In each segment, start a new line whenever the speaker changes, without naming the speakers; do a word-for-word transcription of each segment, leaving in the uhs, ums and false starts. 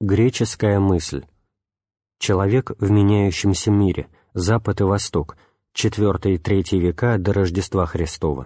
Греческая мысль. Человек в меняющемся мире, Запад и Восток, четвёртый и третий века до Рождества Христова.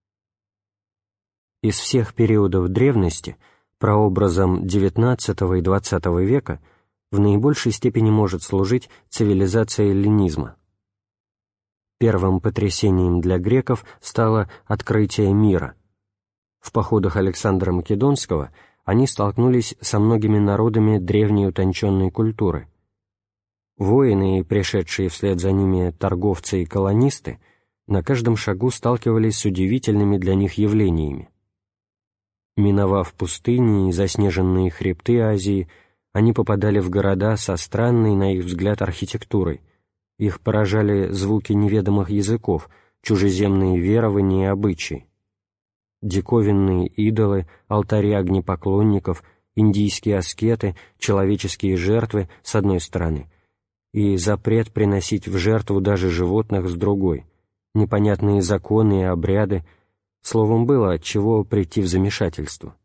Из всех периодов древности прообразом девятнадцатого и двадцатого века в наибольшей степени может служить цивилизация эллинизма. Первым потрясением для греков стало открытие мира. В походах Александра Македонского они столкнулись со многими народами древней утонченной культуры. Воины и пришедшие вслед за ними торговцы и колонисты на каждом шагу сталкивались с удивительными для них явлениями. Миновав пустыни и заснеженные хребты Азии, они попадали в города со странной, на их взгляд, архитектурой. Их поражали звуки неведомых языков, чужеземные верования и обычаи. Диковинные идолы, алтари огнепоклонников, индийские аскеты, человеческие жертвы с одной стороны и запрет приносить в жертву даже животных с другой, непонятные законы и обряды, словом, было от чего прийти в замешательство.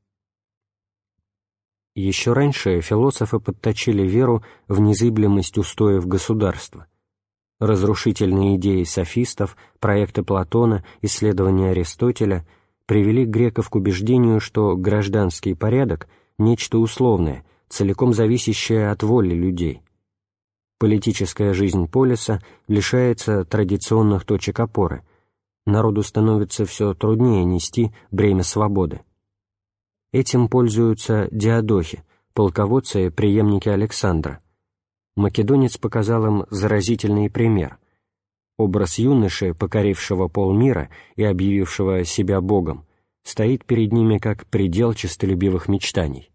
Еще раньше философы подточили веру в незыблемость устоев государства. Разрушительные идеи софистов, проекты Платона, исследования Аристотеля привели греков к убеждению, что гражданский порядок – нечто условное, целиком зависящее от воли людей. Политическая жизнь полиса лишается традиционных точек опоры, народу становится все труднее нести бремя свободы. Этим пользуются диадохи, полководцы, преемники Александра. Македонец показал им заразительный пример. Образ юноши, покорившего полмира и объявившего себя Богом, стоит перед ними как предел честолюбивых мечтаний.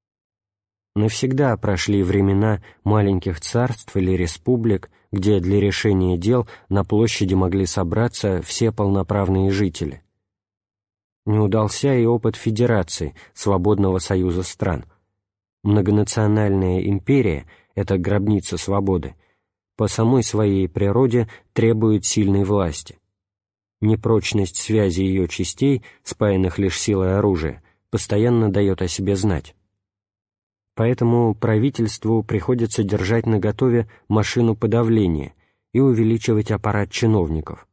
Навсегда прошли времена маленьких царств или республик, где для решения дел на площади могли собраться все полноправные жители. Не удался и опыт федерации, свободного союза стран. Многонациональная империя — это гробница свободы, по самой своей природе требует сильной власти. Непрочность связи ее частей, спаянных лишь силой оружия, постоянно дает о себе знать. Поэтому правительству приходится держать наготове машину подавления и увеличивать аппарат чиновников.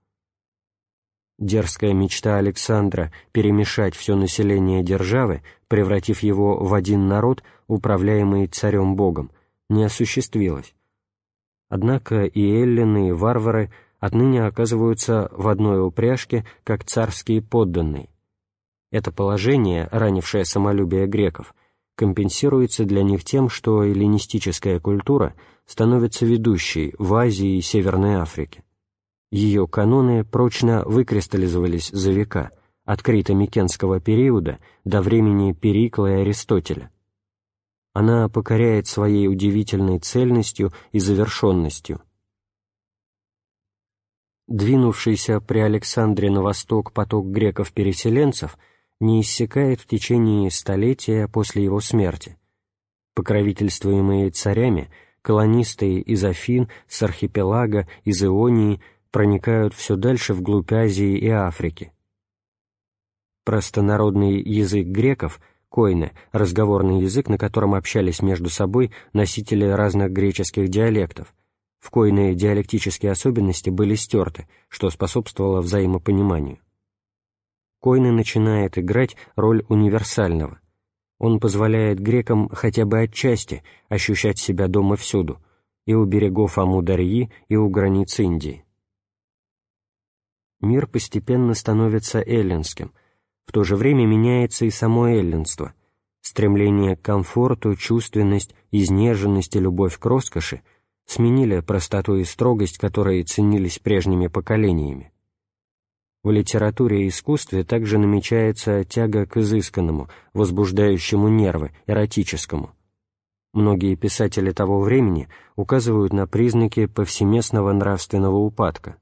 Дерзкая мечта Александра перемешать все население державы, превратив его в один народ, управляемый царем-богом, не осуществилась. Однако и эллины, и варвары отныне оказываются в одной упряжке, как царские подданные. Это положение, ранившее самолюбие греков, компенсируется для них тем, что эллинистическая культура становится ведущей в Азии и Северной Африке. Ее каноны прочно выкристаллизовались за века, от крито-микенского периода до времени Перикла и Аристотеля. Она покоряет своей удивительной цельностью и завершенностью. Двинувшийся при Александре на восток поток греков-переселенцев не иссякает в течение столетия после его смерти. Покровительствуемые царями, колонисты из Афин, с архипелага, из Ионии проникают все дальше вглубь Азии и Африки. Простонародный язык греков, койне, разговорный язык, на котором общались между собой носители разных греческих диалектов, в койне диалектические особенности были стерты, что способствовало взаимопониманию. Койне начинает играть роль универсального. Он позволяет грекам хотя бы отчасти ощущать себя дома всюду, и у берегов Амударьи, и у границ Индии. Мир постепенно становится эллинским, в то же время меняется и само эллинство. Стремление к комфорту, чувственность, изнеженность и любовь к роскоши сменили простоту и строгость, которые ценились прежними поколениями. В литературе и искусстве также намечается тяга к изысканному, возбуждающему нервы, эротическому. Многие писатели того времени указывают на признаки повсеместного нравственного упадка.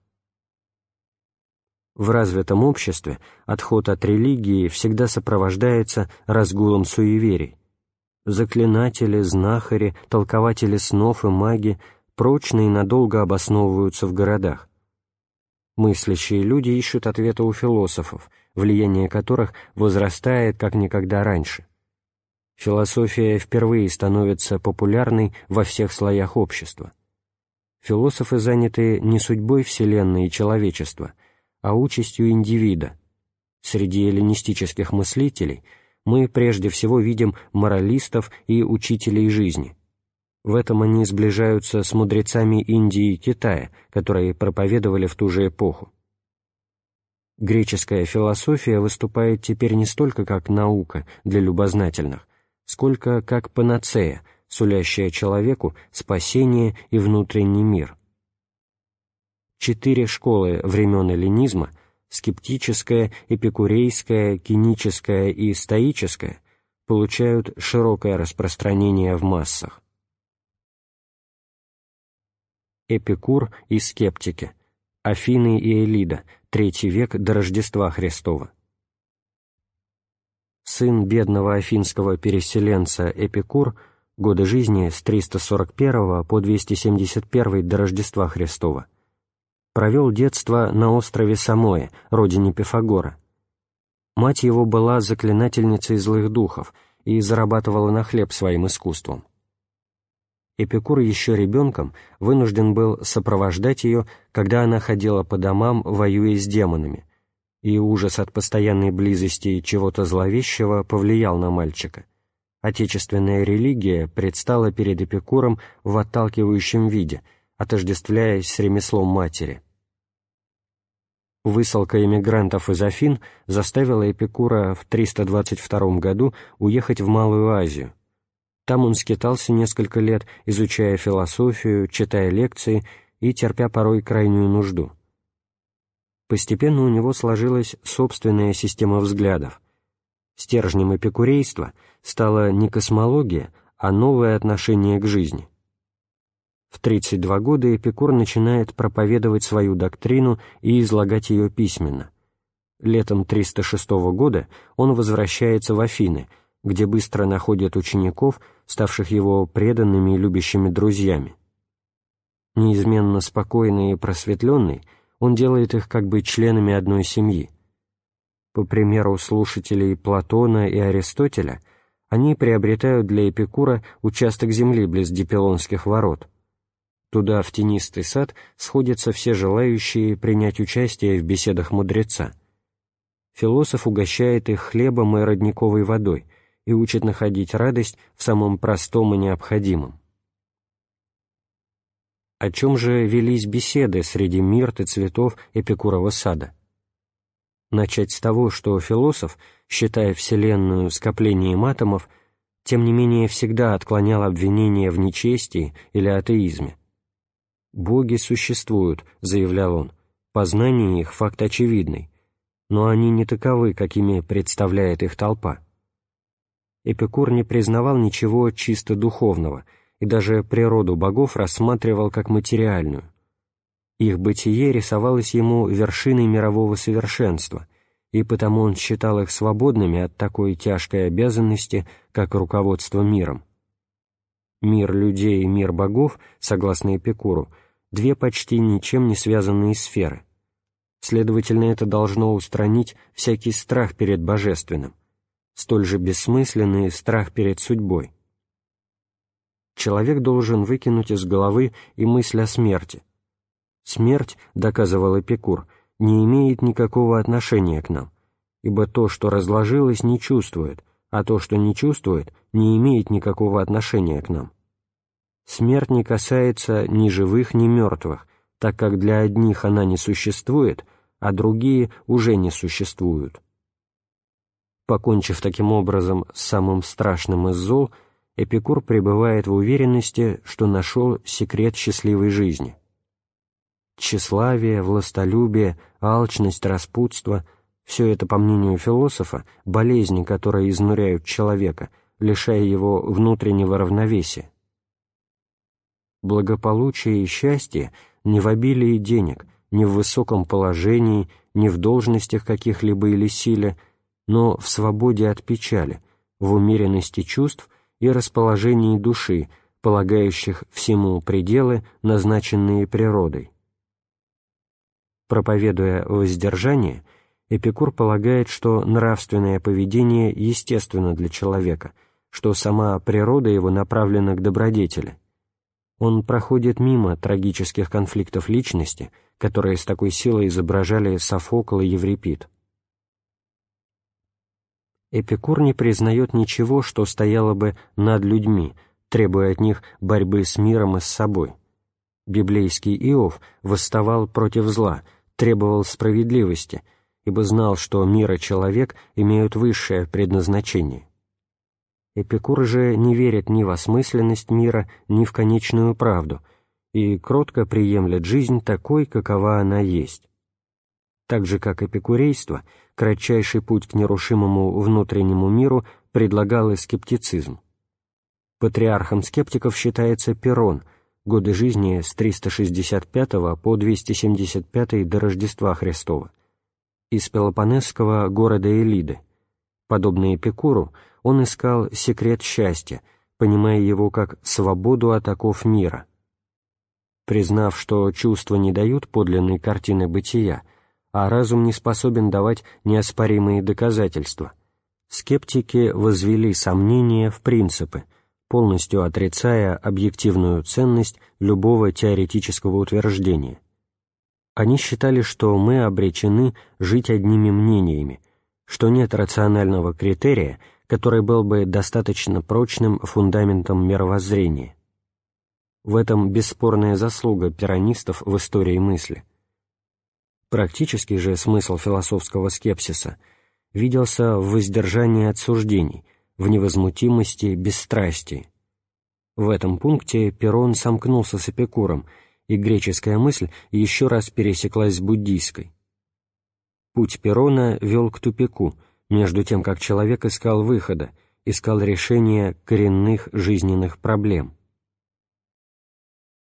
В развитом обществе отход от религии всегда сопровождается разгулом суеверий. Заклинатели, знахари, толкователи снов и маги прочно и надолго обосновываются в городах. Мыслящие люди ищут ответа у философов, влияние которых возрастает как никогда раньше. Философия впервые становится популярной во всех слоях общества. Философы заняты не судьбой Вселенной и человечества, а участью индивида. Среди эллинистических мыслителей мы прежде всего видим моралистов и учителей жизни. В этом они сближаются с мудрецами Индии и Китая, которые проповедовали в ту же эпоху. Греческая философия выступает теперь не столько как наука для любознательных, сколько как панацея, сулящая человеку спасение и внутренний мир. Четыре школы времен эллинизма — скептическая, эпикурейская, киническая и стоическая — получают широкое распространение в массах. Эпикур и скептики. Афины и Элида. Третий век до Рождества Христова. Сын бедного афинского переселенца Эпикур, годы жизни с триста сорок первого по двести семьдесят первый до Рождества Христова, провел детство на острове Самое, родине Пифагора. Мать его была заклинательницей злых духов и зарабатывала на хлеб своим искусством. Эпикур еще ребенком вынужден был сопровождать ее, когда она ходила по домам, воюя с демонами, и ужас от постоянной близости чего-то зловещего повлиял на мальчика. Отечественная религия предстала перед Эпикуром в отталкивающем виде, отождествляясь с ремеслом матери. Высылка эмигрантов из Афин заставила Эпикура в триста двадцать втором году уехать в Малую Азию. Там он скитался несколько лет, изучая философию, читая лекции и терпя порой крайнюю нужду. Постепенно у него сложилась собственная система взглядов. Стержнем эпикурейства стала не космология, а новое отношение к жизни. В тридцать два года Эпикур начинает проповедовать свою доктрину и излагать ее письменно. Летом триста шестого года он возвращается в Афины, где быстро находит учеников, ставших его преданными и любящими друзьями. Неизменно спокойный и просветленный, он делает их как бы членами одной семьи. По примеру слушателей Платона и Аристотеля, они приобретают для Эпикура участок земли близ Дипилонских ворот. Туда, в тенистый сад, сходятся все желающие принять участие в беседах мудреца. Философ угощает их хлебом и родниковой водой и учит находить радость в самом простом и необходимом. О чем же велись беседы среди мирт и цветов Эпикурова сада? Начать с того, что философ, считая Вселенную скоплением атомов, тем не менее всегда отклонял обвинения в нечестии или атеизме. «Боги существуют», — заявлял он, — «познание их — факт очевидный, но они не таковы, какими представляет их толпа». Эпикур не признавал ничего чисто духовного и даже природу богов рассматривал как материальную. Их бытие рисовалось ему вершиной мирового совершенства, и потому он считал их свободными от такой тяжкой обязанности, как руководство миром. Мир людей и мир богов, согласно Эпикуру, две почти ничем не связанные сферы. Следовательно, это должно устранить всякий страх перед божественным, столь же бессмысленный страх перед судьбой. Человек должен выкинуть из головы и мысль о смерти. Смерть, доказывал Эпикур, не имеет никакого отношения к нам, ибо то, что разложилось, не чувствует, а то, что не чувствует, не имеет никакого отношения к нам. Смерть не касается ни живых, ни мертвых, так как для одних она не существует, а другие уже не существуют. Покончив таким образом с самым страшным из зол, Эпикур пребывает в уверенности, что нашел секрет счастливой жизни. Тщеславие, властолюбие, алчность, распутство — все это, по мнению философа, болезни, которые изнуряют человека, лишая его внутреннего равновесия. Благополучие и счастье не в обилии денег, не в высоком положении, не в должностях каких-либо или силе, но в свободе от печали, в умеренности чувств и расположении души, полагающих всему пределы, назначенные природой. Проповедуя воздержание, Эпикур полагает, что нравственное поведение естественно для человека, что сама природа его направлена к добродетели. Он проходит мимо трагических конфликтов личности, которые с такой силой изображали Софокл и Еврипид. Эпикур не признает ничего, что стояло бы над людьми, требуя от них борьбы с миром и с собой. Библейский Иов восставал против зла, требовал справедливости, ибо знал, что мир и человек имеют высшее предназначение. Эпикур же не верит ни в осмысленность мира, ни в конечную правду, и кротко приемлет жизнь такой, какова она есть. Так же, как эпикурейство, кратчайший путь к нерушимому внутреннему миру предлагал и скептицизм. Патриархом скептиков считается Перрон, годы жизни с триста шестьдесят пятого по двести семьдесят пятый до Рождества Христова, из пелопонесского города Элиды. Подобно Эпикуру, он искал секрет счастья, понимая его как свободу от оков мира. Признав, что чувства не дают подлинной картины бытия, а разум не способен давать неоспоримые доказательства, скептики возвели сомнения в принципы, полностью отрицая объективную ценность любого теоретического утверждения. Они считали, что мы обречены жить одними мнениями, что нет рационального критерия, который был бы достаточно прочным фундаментом мировоззрения. В этом бесспорная заслуга пирронистов в истории мысли. Практический же смысл философского скепсиса виделся в воздержании от суждений, в невозмутимости, бесстрастии. В этом пункте Перрон сомкнулся с Эпикуром, и греческая мысль еще раз пересеклась с буддийской. Путь Перрона вел к тупику, между тем как человек искал выхода, искал решения коренных жизненных проблем.